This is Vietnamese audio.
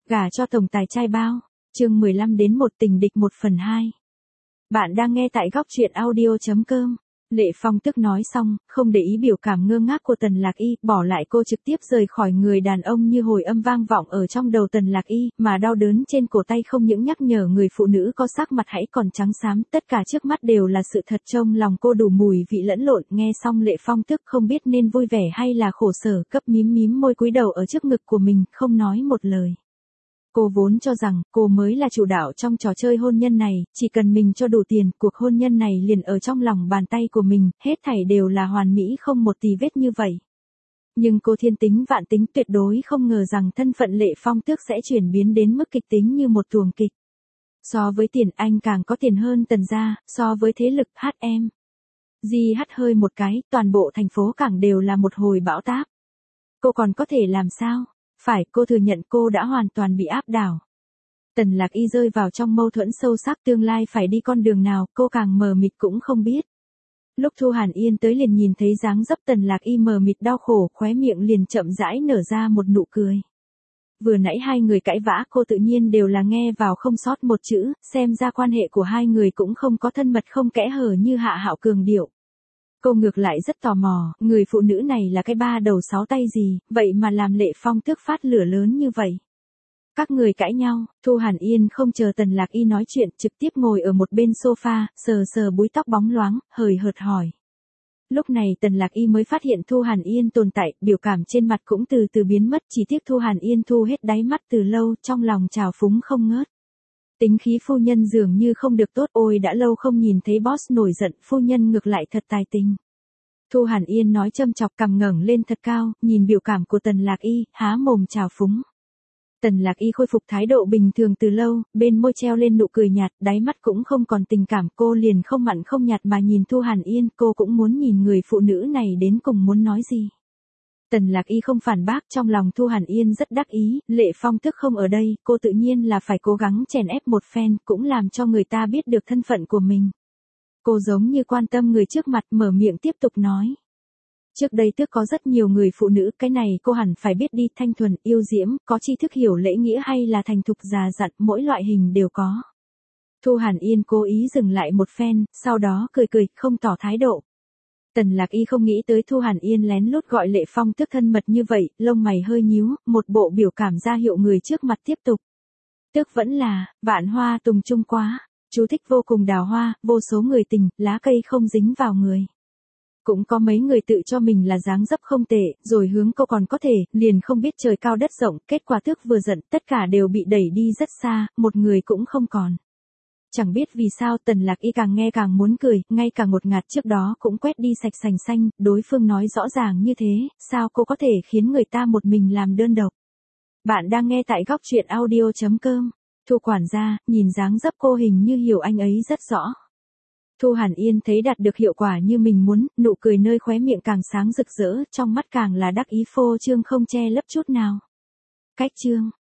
Gả cho tổng tài trai bao. Chương 15 đến một tình địch 1/2. Bạn đang nghe tại góc truyện audio.com. Lệ Phong tức nói xong, không để ý biểu cảm ngơ ngác của Tần Lạc Y, bỏ lại cô trực tiếp rời khỏi người đàn ông như hồi âm vang vọng ở trong đầu Tần Lạc Y, mà đau đớn trên cổ tay không những nhắc nhở người phụ nữ có sắc mặt hãy còn trắng xám, tất cả trước mắt đều là sự thật, trong lòng cô đủ mùi vị lẫn lộn. Nghe xong Lệ Phong tức không biết nên vui vẻ hay là khổ sở, cấp mím môi cúi đầu ở trước ngực của mình, không nói một lời. Cô vốn cho rằng, cô mới là chủ đạo trong trò chơi hôn nhân này, chỉ cần mình cho đủ tiền, cuộc hôn nhân này liền ở trong lòng bàn tay của mình, hết thảy đều là hoàn mỹ không một tì vết như vậy. Nhưng cô thiên tính vạn tính tuyệt đối không ngờ rằng thân phận Lệ Phong Tước sẽ chuyển biến đến mức kịch tính như một tuồng kịch. So với tiền anh càng có tiền hơn Tần gia, so với thế lực HM. Di hắt hơi một cái, toàn bộ thành phố Cảng đều là một hồi bão táp. Cô còn có thể làm sao? Phải, cô thừa nhận cô đã hoàn toàn bị áp đảo. Tần Lạc Y rơi vào trong mâu thuẫn sâu sắc, tương lai phải đi con đường nào, cô càng mờ mịt cũng không biết. Lúc Thu Hàn Yên tới liền nhìn thấy dáng dấp Tần Lạc Y mờ mịt đau khổ, khóe miệng liền chậm rãi nở ra một nụ cười. Vừa nãy hai người cãi vã cô tự nhiên đều là nghe vào không sót một chữ, xem ra quan hệ của hai người cũng không có thân mật không kẽ hở như Hạ Hạo cường điệu. Cô ngược lại rất tò mò, người phụ nữ này là cái ba đầu sáu tay gì, vậy mà làm Lệ Phong Tước phát lửa lớn như vậy. Các người cãi nhau, Thu Hàn Yên không chờ Tần Lạc Y nói chuyện, trực tiếp ngồi ở một bên sofa, sờ búi tóc bóng loáng, hời hợt hỏi. Lúc này Tần Lạc Y mới phát hiện Thu Hàn Yên tồn tại, biểu cảm trên mặt cũng từ từ biến mất, chỉ tiếc Thu Hàn Yên thu hết đáy mắt từ lâu, trong lòng trào phúng không ngớt. Tính khí phu nhân dường như không được tốt, ôi đã lâu không nhìn thấy boss nổi giận, phu nhân ngược lại thật tài tình. Thu Hàn Yên nói châm chọc, cằm ngẩng lên thật cao, nhìn biểu cảm của Tần Lạc Y, há mồm trào phúng. Tần Lạc Y khôi phục thái độ bình thường từ lâu, bên môi treo lên nụ cười nhạt, đáy mắt cũng không còn tình cảm, cô liền không mặn không nhạt mà nhìn Thu Hàn Yên, cô cũng muốn nhìn người phụ nữ này đến cùng muốn nói gì. Tần Lạc Y không phản bác, trong lòng Thu Hàn Yên rất đắc ý, Lệ Phong Tước không ở đây, cô tự nhiên là phải cố gắng chèn ép một phen, cũng làm cho người ta biết được thân phận của mình. Cô giống như quan tâm người trước mặt, mở miệng tiếp tục nói. Trước đây Tước có rất nhiều người phụ nữ, cái này cô hẳn phải biết đi, thanh thuần, yêu diễm, có tri thức hiểu lễ nghĩa hay là thành thục già dặn, mỗi loại hình đều có. Thu Hàn Yên cố ý dừng lại một phen, sau đó cười, không tỏ thái độ. Tần Lạc Y không nghĩ tới Thu Hàn Yên lén lút gọi Lệ Phong Tước thân mật như vậy, lông mày hơi nhíu, một bộ biểu cảm ra hiệu người trước mặt tiếp tục. Tước vẫn là, vạn hoa tùng chung quá, chú thích vô cùng đào hoa, vô số người tình, lá cây không dính vào người. Cũng có mấy người tự cho mình là dáng dấp không tệ, rồi hướng cô còn có thể, liền không biết trời cao đất rộng, kết quả Tước vừa giận, tất cả đều bị đẩy đi rất xa, một người cũng không còn. Chẳng biết vì sao Tần Lạc Y càng nghe càng muốn cười, ngay cả ngột ngạt trước đó cũng quét đi sạch sành xanh, đối phương nói rõ ràng như thế, sao cô có thể khiến người ta một mình làm đơn độc. Bạn đang nghe tại góc truyện audio.com. Thu quản gia, nhìn dáng dấp cô hình như hiểu anh ấy rất rõ. Thu Hàn Yên thấy đạt được hiệu quả như mình muốn, nụ cười nơi khóe miệng càng sáng rực rỡ, trong mắt càng là đắc ý phô trương không che lấp chút nào. Cách chương.